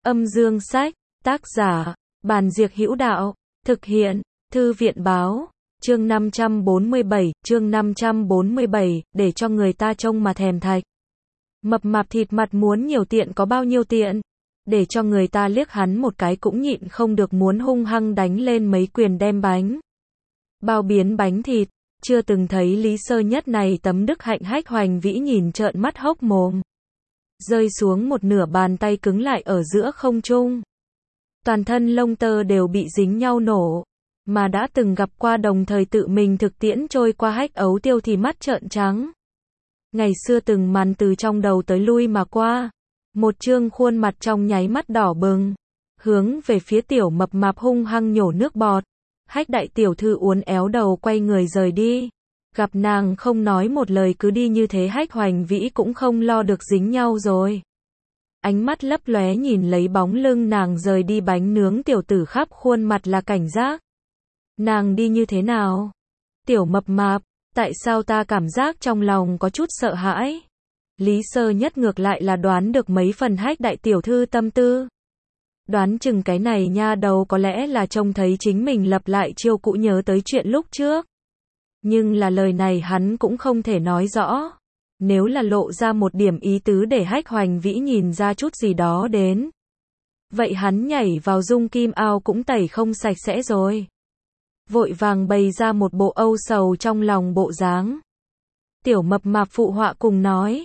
Âm dương sách, tác giả, Bàn Diệc Hữu Đạo, thực hiện, Thư viện Báo, chương 547, để cho người ta trông mà thèm thạch. Mập mạp thịt mặt muốn nhiều tiện có bao nhiêu tiện, để cho người ta liếc hắn một cái cũng nhịn không được muốn hung hăng đánh lên mấy quyền đem bánh. Bao biến bánh thịt, chưa từng thấy Lý Sơ Nhất này tấm đức hạnh. Hách Hoành Vĩ nhìn trợn mắt hốc mồm. Rơi xuống một nửa bàn tay cứng lại ở giữa không trung. Toàn thân lông tơ đều bị dính nhau nổ. Mà đã từng gặp qua đồng thời tự mình thực tiễn trôi qua Hách Ấu Tiêu thì mắt trợn trắng. Ngày xưa từng màn từ trong đầu tới lui mà qua. Một trương khuôn mặt trong nháy mắt đỏ bừng. Hướng về phía tiểu mập mạp hung hăng nhổ nước bọt. Hách đại tiểu thư uốn éo đầu quay người rời đi. Gặp nàng không nói một lời cứ đi như thế, Hách Hoành Vĩ cũng không lo được dính nhau rồi. Ánh mắt lấp lóe nhìn lấy bóng lưng nàng rời đi, bánh nướng tiểu tử khắp khuôn mặt là cảnh giác. Nàng đi như thế nào? Tiểu mập mạp, tại sao ta cảm giác trong lòng có chút sợ hãi? Lý Sơ Nhất ngược lại là đoán được mấy phần Hách đại tiểu thư tâm tư. Đoán chừng cái này nha đầu có lẽ là trông thấy chính mình lập lại chiêu cũ, nhớ tới chuyện lúc trước. Nhưng là lời này hắn cũng không thể nói rõ. Nếu là lộ ra một điểm ý tứ để Hách Hoành Vĩ nhìn ra chút gì đó đến, vậy hắn nhảy vào dung kim ao cũng tẩy không sạch sẽ rồi. Vội vàng bày ra một bộ âu sầu trong lòng bộ dáng. Tiểu mập mạp phụ họa cùng nói.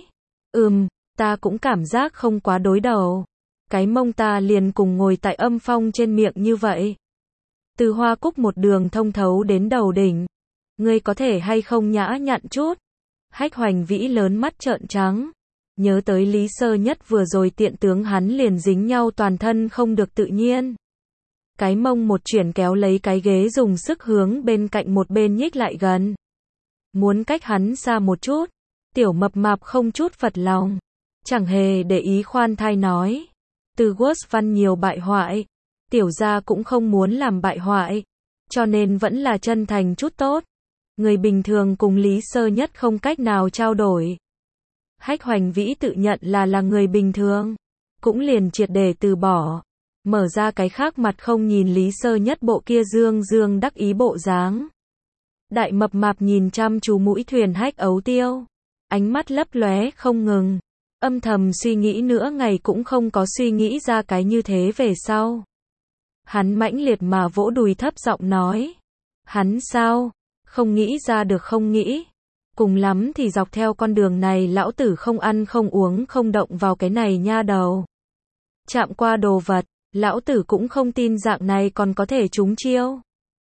Ta cũng cảm giác không quá đối đầu. Cái mông ta liền cùng ngồi tại âm phong trên miệng như vậy. Từ hoa cúc một đường thông thấu đến đầu đỉnh. Ngươi có thể hay không nhã nhặn chút? Hách Hoành Vĩ lớn mắt trợn trắng. Nhớ tới Lý Sơ Nhất vừa rồi tiện tướng hắn liền dính nhau toàn thân không được tự nhiên. Cái mông một chuyển kéo lấy cái ghế dùng sức hướng bên cạnh một bên nhích lại gần. Muốn cách hắn xa một chút. Tiểu mập mạp không chút phật lòng. Chẳng hề để ý khoan thai nói. Từ Word văn nhiều bại hoại. Tiểu gia cũng không muốn làm bại hoại. Cho nên vẫn là chân thành chút tốt. Người bình thường cùng Lý Sơ Nhất không cách nào trao đổi. Hách Hoành Vĩ tự nhận là người bình thường. Cũng liền triệt để từ bỏ. Mở ra cái khác mặt không nhìn Lý Sơ Nhất bộ kia dương đắc ý bộ dáng. Đại mập mạp nhìn chăm chú mũi thuyền Hách Ấu Tiêu. Ánh mắt lấp lóe không ngừng. Âm thầm suy nghĩ nửa ngày cũng không có suy nghĩ ra cái như thế về sau. Hắn mãnh liệt mà vỗ đùi thấp giọng nói. Hắn sao? Không nghĩ ra được không nghĩ. Cùng lắm thì dọc theo con đường này lão tử không ăn không uống không động vào cái này nha đầu. Chạm qua đồ vật, lão tử cũng không tin dạng này còn có thể trúng chiêu.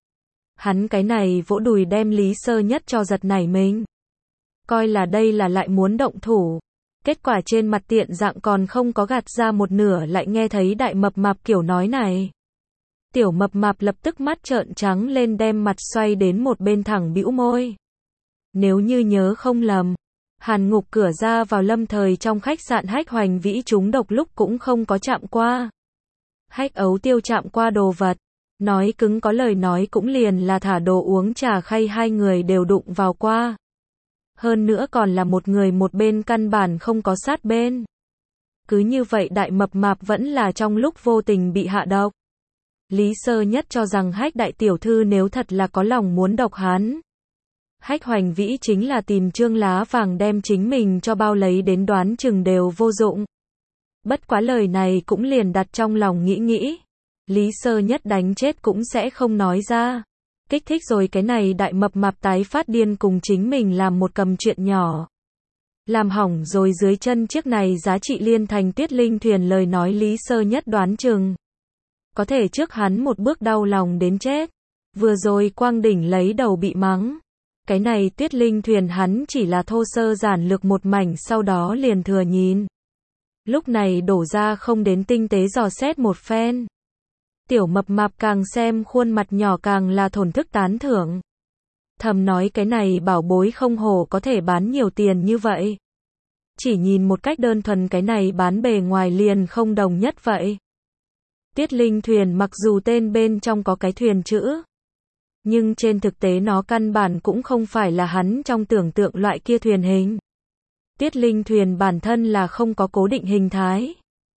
Hắn cái này vỗ đùi đem Lý Sơ Nhất cho giật nảy mình. Coi là đây là lại muốn động thủ. Kết quả trên mặt tiện dạng còn không có gạt ra một nửa lại nghe thấy đại mập mạp kiểu nói này. Tiểu mập mạp lập tức mắt trợn trắng lên đem mặt xoay đến một bên thẳng bĩu môi. Nếu như nhớ không lầm, Hàn Ngục cửa ra vào lâm thời trong khách sạn Hách Hoành Vĩ trúng độc lúc cũng không có chạm qua. Hách Ấu Tiêu chạm qua đồ vật. Nói cứng có lời nói cũng liền là thả đồ uống trà khay hai người đều đụng vào qua. Hơn nữa còn là một người một bên căn bản không có sát bên. Cứ như vậy đại mập mạp vẫn là trong lúc vô tình bị hạ độc. Lý Sơ Nhất cho rằng Hách đại tiểu thư nếu thật là có lòng muốn độc hắn. Hách Hoành Vĩ chính là tìm trương lá vàng đem chính mình cho bao lấy đến, đoán chừng đều vô dụng. Bất quá lời này cũng liền đặt trong lòng nghĩ. Lý Sơ Nhất đánh chết cũng sẽ không nói ra. Kích thích rồi cái này đại mập mạp tái phát điên cùng chính mình làm một cầm chuyện nhỏ. Làm hỏng rồi dưới chân chiếc này giá trị liên thành Tuyết Linh thuyền, lời nói Lý Sơ Nhất đoán chừng có thể trước hắn một bước đau lòng đến chết. Vừa rồi Quang Đỉnh lấy đầu bị mắng. Cái này Tuyết Linh thuyền hắn chỉ là thô sơ giản lược một mảnh, sau đó liền thừa nhìn. Lúc này đổ ra không đến tinh tế dò xét một phen. Tiểu mập mạp càng xem khuôn mặt nhỏ càng là thổn thức tán thưởng. Thầm nói cái này bảo bối không hổ có thể bán nhiều tiền như vậy. Chỉ nhìn một cách đơn thuần cái này bán bề ngoài liền không đồng nhất vậy. Tuyết Linh thuyền mặc dù tên bên trong có cái thuyền chữ, nhưng trên thực tế nó căn bản cũng không phải là hắn trong tưởng tượng loại kia thuyền hình. Tuyết Linh thuyền bản thân là không có cố định hình thái.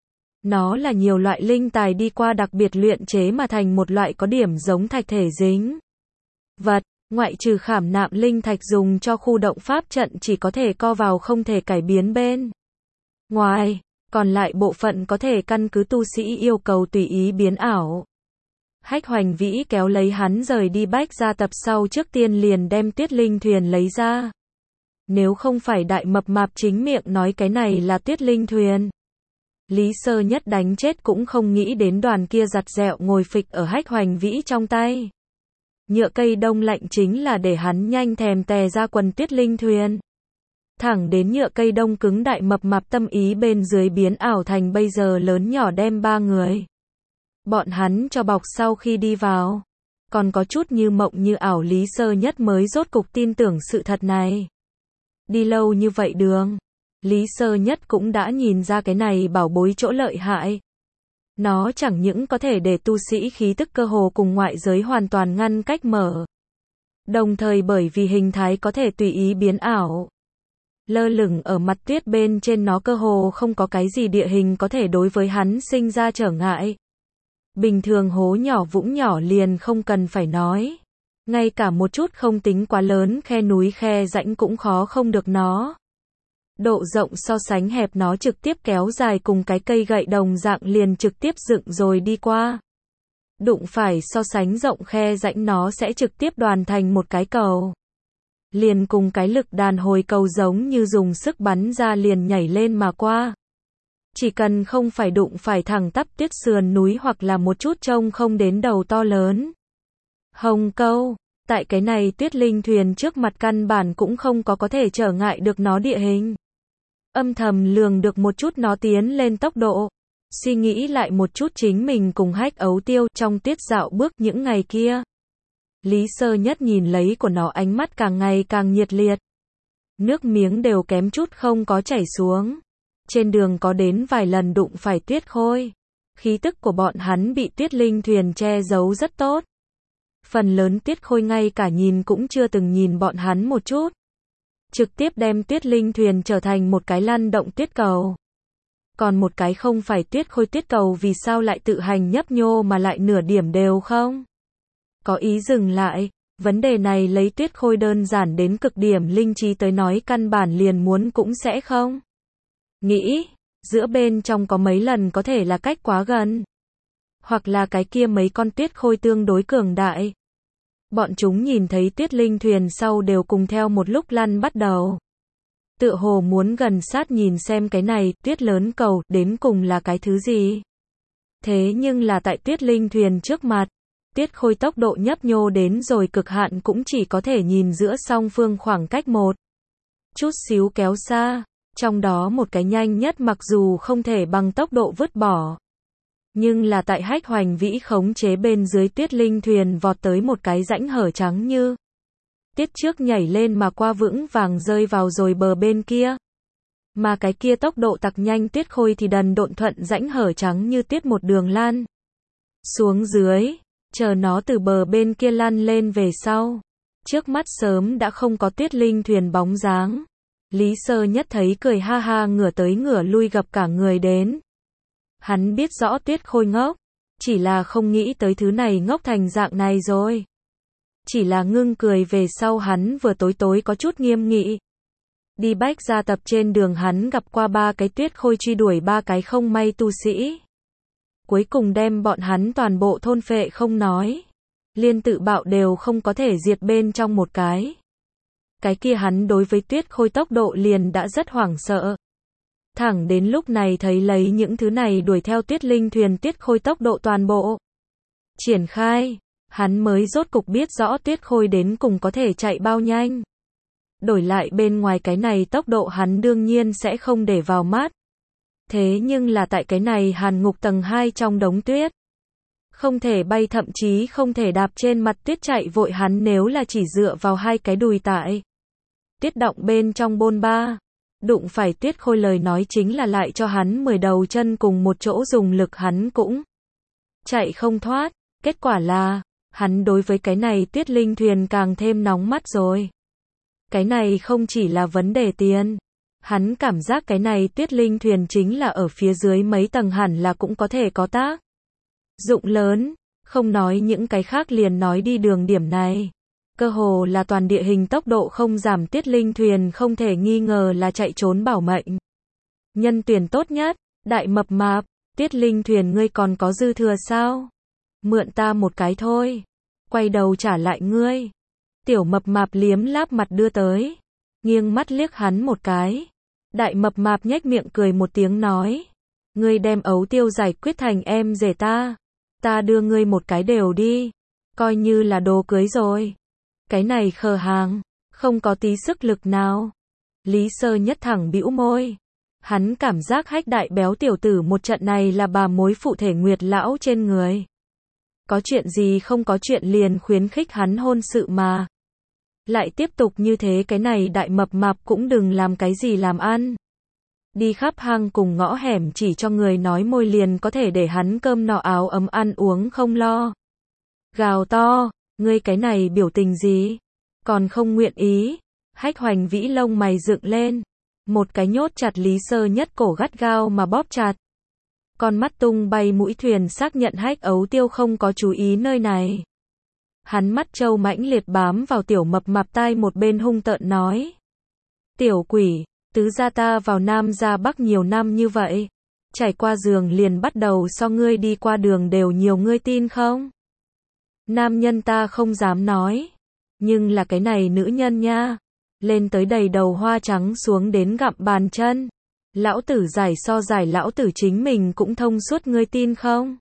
Nó là nhiều loại linh tài đi qua đặc biệt luyện chế mà thành một loại có điểm giống thạch thể dính vật, ngoại trừ khảm nạm linh thạch dùng cho khu động pháp trận chỉ có thể co vào không thể cải biến bên ngoài, còn lại bộ phận có thể căn cứ tu sĩ yêu cầu tùy ý biến ảo. Hách Hoành Vĩ kéo lấy hắn rời đi Bách Gia Tập sau trước tiên liền đem Tuyết Linh Thuyền lấy ra. Nếu không phải Đại Mập Mạp chính miệng nói cái này là Tuyết Linh Thuyền, Lý Sơ Nhất đánh chết cũng không nghĩ đến đoàn kia giặt dẹo ngồi phịch ở Hách Hoành Vĩ trong tay. Nhựa cây đông lạnh chính là để hắn nhanh thèm tè ra quần Tuyết Linh Thuyền. Thẳng đến nhựa cây đông cứng Đại Mập Mạp tâm ý bên dưới biến ảo thành bây giờ lớn nhỏ đem ba người. Bọn hắn cho bọc sau khi đi vào. Còn có chút như mộng như ảo Lý Sơ Nhất mới rốt cục tin tưởng sự thật này. Đi lâu như vậy đường, Lý Sơ Nhất cũng đã nhìn ra cái này bảo bối chỗ lợi hại. Nó chẳng những có thể để tu sĩ khí tức cơ hồ cùng ngoại giới hoàn toàn ngăn cách mở. Đồng thời bởi vì hình thái có thể tùy ý biến ảo. Lơ lửng ở mặt tuyết bên trên nó cơ hồ không có cái gì địa hình có thể đối với hắn sinh ra trở ngại. Bình thường hố nhỏ vũng nhỏ liền không cần phải nói. Ngay cả một chút không tính quá lớn khe núi khe rãnh cũng khó không được nó. Độ rộng so sánh hẹp nó trực tiếp kéo dài cùng cái cây gậy đồng dạng liền trực tiếp dựng rồi đi qua. Đụng phải so sánh rộng khe rãnh nó sẽ trực tiếp đoàn thành một cái cầu. Liền cùng cái lực đàn hồi cầu giống như dùng sức bắn ra liền nhảy lên mà qua. Chỉ cần không phải đụng phải thẳng tắp tuyết sườn núi hoặc là một chút trông không đến đầu to lớn. Hồng câu, tại cái này Tuyết Linh Thuyền trước mặt căn bản cũng không có thể trở ngại được nó địa hình. Âm thầm lường được một chút nó tiến lên tốc độ. Suy nghĩ lại một chút chính mình cùng Hách Ấu Tiêu trong tuyết dạo bước những ngày kia. Lý Sơ Nhất nhìn lấy của nó ánh mắt càng ngày càng nhiệt liệt. Nước miếng đều kém chút không có chảy xuống. Trên đường có đến vài lần đụng phải tuyết khôi. Khí tức của bọn hắn bị Tuyết Linh Thuyền che giấu rất tốt. Phần lớn tuyết khôi ngay cả nhìn cũng chưa từng nhìn bọn hắn một chút. Trực tiếp đem Tuyết Linh Thuyền trở thành một cái lăn động tuyết cầu. Còn một cái không phải tuyết khôi tuyết cầu vì sao lại tự hành nhấp nhô mà lại nửa điểm đều không? Có ý dừng lại, vấn đề này lấy tuyết khôi đơn giản đến cực điểm linh trí tới nói căn bản liền muốn cũng sẽ không. Nghĩ, giữa bên trong có mấy lần có thể là cách quá gần. Hoặc là cái kia mấy con tuyết khôi tương đối cường đại. Bọn chúng nhìn thấy Tuyết Linh Thuyền sau đều cùng theo một lúc lăn bắt đầu. Tựa hồ muốn gần sát nhìn xem cái này, tuyết lớn cầu, đến cùng là cái thứ gì. Thế nhưng là tại Tuyết Linh Thuyền trước mặt, tuyết khôi tốc độ nhấp nhô đến rồi cực hạn cũng chỉ có thể nhìn giữa song phương khoảng cách một chút xíu kéo xa. Trong đó một cái nhanh nhất mặc dù không thể bằng tốc độ vứt bỏ. Nhưng là tại Hách Hoành Vĩ khống chế bên dưới Tuyết Linh Thuyền vọt tới một cái rãnh hở trắng như tiết trước nhảy lên mà qua vững vàng rơi vào rồi bờ bên kia. Mà cái kia tốc độ tặc nhanh tuyết khôi thì đần độn thuận rãnh hở trắng như tiết một đường lan xuống dưới, chờ nó từ bờ bên kia lăn lên về sau. Trước mắt sớm đã không có Tuyết Linh Thuyền bóng dáng. Lý Sơ Nhất thấy cười ha ha ngửa tới ngửa lui gặp cả người đến. Hắn biết rõ tuyết khôi ngốc, chỉ là không nghĩ tới thứ này ngốc thành dạng này rồi. Chỉ là ngưng cười về sau hắn vừa tối tối có chút nghiêm nghị. Đi Bách Gia Tập trên đường hắn gặp qua ba cái tuyết khôi truy đuổi ba cái không may tu sĩ. Cuối cùng đem bọn hắn toàn bộ thôn phệ không nói. Liên tự bạo đều không có thể diệt bên trong một cái. Cái kia hắn đối với tuyết khôi tốc độ liền đã rất hoảng sợ. Thẳng đến lúc này thấy lấy những thứ này đuổi theo Tuyết Linh Thuyền tuyết khôi tốc độ toàn bộ triển khai, hắn mới rốt cục biết rõ tuyết khôi đến cùng có thể chạy bao nhanh. Đổi lại bên ngoài cái này tốc độ hắn đương nhiên sẽ không để vào mắt. Thế nhưng là tại cái này hàn ngục tầng 2 trong đống tuyết. Không thể bay thậm chí không thể đạp trên mặt tuyết chạy vội hắn nếu là chỉ dựa vào hai cái đùi tại tuyết động bên trong bôn ba. Đụng phải tuyết khôi lời nói chính là lại cho hắn 10 đầu chân cùng một chỗ dùng lực hắn cũng chạy không thoát. Kết quả là, hắn đối với cái này Tuyết Linh Thuyền càng thêm nóng mắt rồi. Cái này không chỉ là vấn đề tiền. Hắn cảm giác cái này Tuyết Linh thuyền chính là ở phía dưới mấy tầng hẳn là cũng có thể có tác dụng lớn, không nói những cái khác liền nói đi đường điểm này. Cơ hồ là toàn địa hình tốc độ không giảm Tuyết Linh thuyền không thể nghi ngờ là chạy trốn bảo mệnh. Nhân tuyển tốt nhất, đại mập mạp, Tuyết Linh thuyền ngươi còn có dư thừa sao? Mượn ta một cái thôi. Quay đầu trả lại ngươi. Tiểu mập mạp liếm láp mặt đưa tới. Nghiêng mắt liếc hắn một cái. Đại mập mạp nhếch miệng cười một tiếng nói. Ngươi đem ấu tiêu giải quyết thành em rể ta. Ta đưa ngươi một cái đều đi. Coi như là đồ cưới rồi. Cái này khờ hàng. Không có tí sức lực nào. Lý Sơ Nhất thẳng bĩu môi. Hắn cảm giác hách đại béo tiểu tử một trận này là bà mối phụ thể Nguyệt lão trên người. Có chuyện gì không có chuyện liền khuyến khích hắn hôn sự mà. Lại tiếp tục như thế cái này đại mập mạp cũng đừng làm cái gì làm ăn. Đi khắp hang cùng ngõ hẻm chỉ cho người nói môi liền có thể để hắn cơm no áo ấm ăn uống không lo. Gào to, ngươi cái này biểu tình gì? Còn không nguyện ý. Hách Hoành Vĩ lông mày dựng lên. Một cái nhốt chặt Lý Sơ Nhất cổ gắt gao mà bóp chặt. Con mắt tung bay mũi thuyền xác nhận Hách Ấu Tiêu không có chú ý nơi này. Hắn mắt trâu mãnh liệt bám vào tiểu mập mạp tai một bên hung tợn nói. Tiểu quỷ, tứ gia ta vào Nam ra Bắc nhiều năm như vậy. Trải qua giường liền bắt đầu so ngươi đi qua đường đều nhiều ngươi tin không? Nam nhân ta không dám nói. Nhưng là cái này nữ nhân nha. Lên tới đầy đầu hoa trắng xuống đến gặm bàn chân. Lão tử giải so giải lão tử chính mình cũng thông suốt ngươi tin không?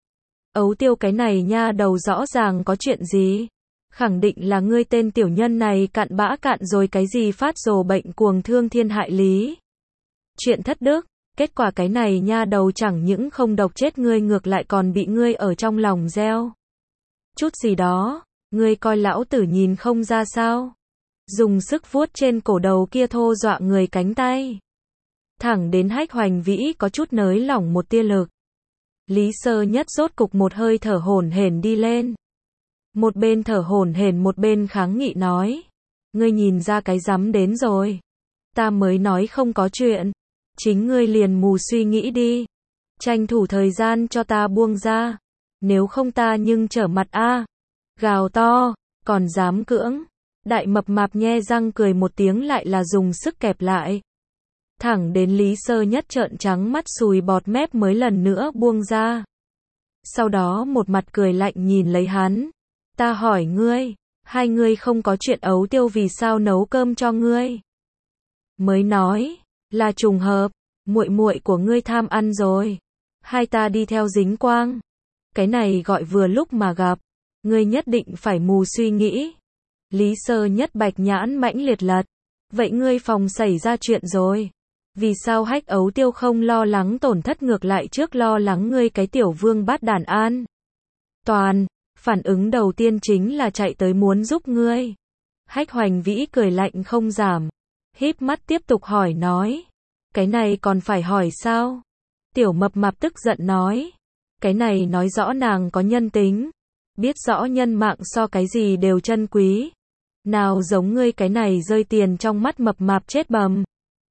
Ấu Tiêu cái này nha đầu rõ ràng có chuyện gì? Khẳng định là ngươi tên tiểu nhân này cặn bã cạn rồi cái gì phát rồ bệnh cuồng thương thiên hại lý. Chuyện thất đức, kết quả cái này nha đầu chẳng những không độc chết ngươi ngược lại còn bị ngươi ở trong lòng gieo. Chút gì đó, ngươi coi lão tử nhìn không ra sao? Dùng sức vuốt trên cổ đầu kia thô dọa người cánh tay. Thẳng đến Hách Hoành Vĩ có chút nới lỏng một tia lực. Lý Sơ Nhất rốt cục một hơi thở hổn hển đi lên. Một bên thở hổn hển một bên kháng nghị nói. Ngươi nhìn ra cái rắm đến rồi. Ta mới nói không có chuyện. Chính ngươi liền mù suy nghĩ đi. Tranh thủ thời gian cho ta buông ra. Nếu không ta nhưng trở mặt a. Gào to, còn dám cưỡng. Đại mập mạp nhe răng cười một tiếng lại là dùng sức kẹp lại. Thẳng đến Lý Sơ Nhất trợn trắng mắt sùi bọt mép mới lần nữa buông ra. Sau đó một mặt cười lạnh nhìn lấy hắn. Ta hỏi ngươi, hai ngươi không có chuyện Ấu Tiêu vì sao nấu cơm cho ngươi? Mới nói, là trùng hợp, muội muội của ngươi tham ăn rồi. Hai ta đi theo dính quang. Cái này gọi vừa lúc mà gặp. Ngươi nhất định phải mù suy nghĩ. Lý Sơ Nhất bạch nhãn mãnh liệt lật. Vậy ngươi phòng xảy ra chuyện rồi. Vì sao Hách Ấu Tiêu không lo lắng tổn thất ngược lại trước lo lắng ngươi cái tiểu vương bát đàn an? Toàn, phản ứng đầu tiên chính là chạy tới muốn giúp ngươi. Hách Hoành Vĩ cười lạnh không giảm. Híp mắt tiếp tục hỏi nói. Cái này còn phải hỏi sao? Tiểu mập mạp tức giận nói. Cái này nói rõ nàng có nhân tính. Biết rõ nhân mạng so cái gì đều chân quý. Nào giống ngươi cái này rơi tiền trong mắt mập mạp chết bầm.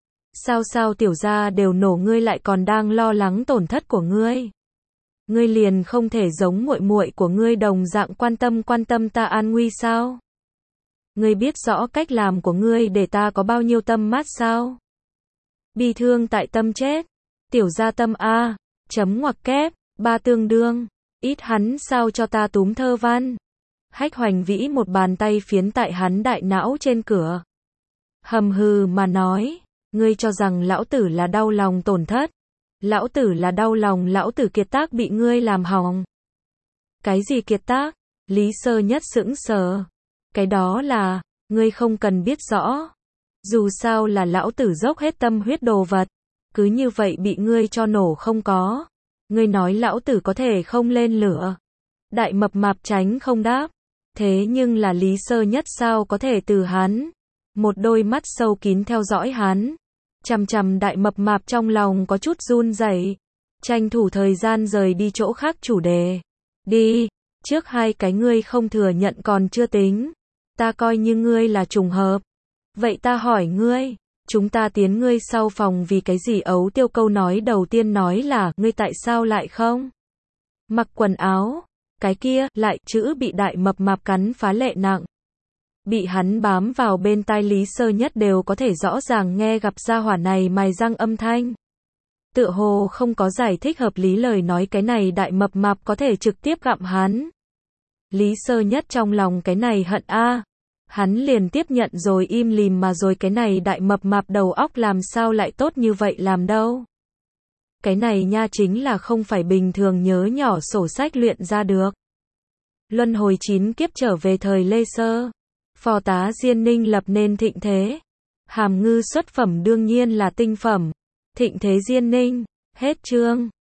Sao tiểu gia đều nổ ngươi lại còn đang lo lắng tổn thất của ngươi. Ngươi liền không thể giống muội muội của ngươi đồng dạng quan tâm ta an nguy sao? Ngươi biết rõ cách làm của ngươi để ta có bao nhiêu tâm mát sao? Bi thương tại tâm chết. Tiểu gia tâm a, chấm ngoặc kép, ba tương đương. Ít hắn sao cho ta túm thơ văn. Hách Hoành Vĩ một bàn tay phiến tại hắn đại não trên cửa. Hầm hừ mà nói. Ngươi cho rằng lão tử là đau lòng tổn thất. Lão tử là đau lòng lão tử kiệt tác bị ngươi làm hỏng. Cái gì kiệt tác? Lý Sơ Nhất sững sờ. Cái đó là, ngươi không cần biết rõ. Dù sao là lão tử dốc hết tâm huyết đồ vật. Cứ như vậy bị ngươi cho nổ không có. Ngươi nói lão tử có thể không lên lửa. Đại mập mạp tránh không đáp. Thế nhưng là Lý Sơ Nhất sao có thể từ hắn. Một đôi mắt sâu kín theo dõi hắn. Chằm chằm đại mập mạp trong lòng có chút run rẩy. Tranh thủ thời gian rời đi chỗ khác chủ đề. Đi, trước hai cái ngươi không thừa nhận còn chưa tính. Ta coi như ngươi là trùng hợp. Vậy ta hỏi ngươi, Chúng ta tiến ngươi sau phòng vì cái gì? Ấu Tiêu câu nói đầu tiên nói là, ngươi tại sao lại không mặc quần áo? Cái kia, lại, chữ bị đại mập mạp cắn phá lệ nặng. Bị hắn bám vào bên tai Lý Sơ Nhất đều có thể rõ ràng nghe gặp gia hỏa này mài răng âm thanh. Tựa hồ không có giải thích hợp lý lời nói cái này đại mập mạp có thể trực tiếp gặm hắn. Lý Sơ Nhất trong lòng cái này hận a. Hắn liền tiếp nhận rồi im lìm mà rồi cái này đại mập mạp đầu óc làm sao lại tốt như vậy làm đâu. Cái này nha chính là không phải bình thường nhớ nhỏ sổ sách luyện ra được. Luân hồi 9 kiếp trở về thời Lê Sơ. Phò tá Diên Ninh lập nên thịnh thế. Hàm Ngư xuất phẩm đương nhiên là tinh phẩm. Thịnh thế Diên Ninh. Hết chương.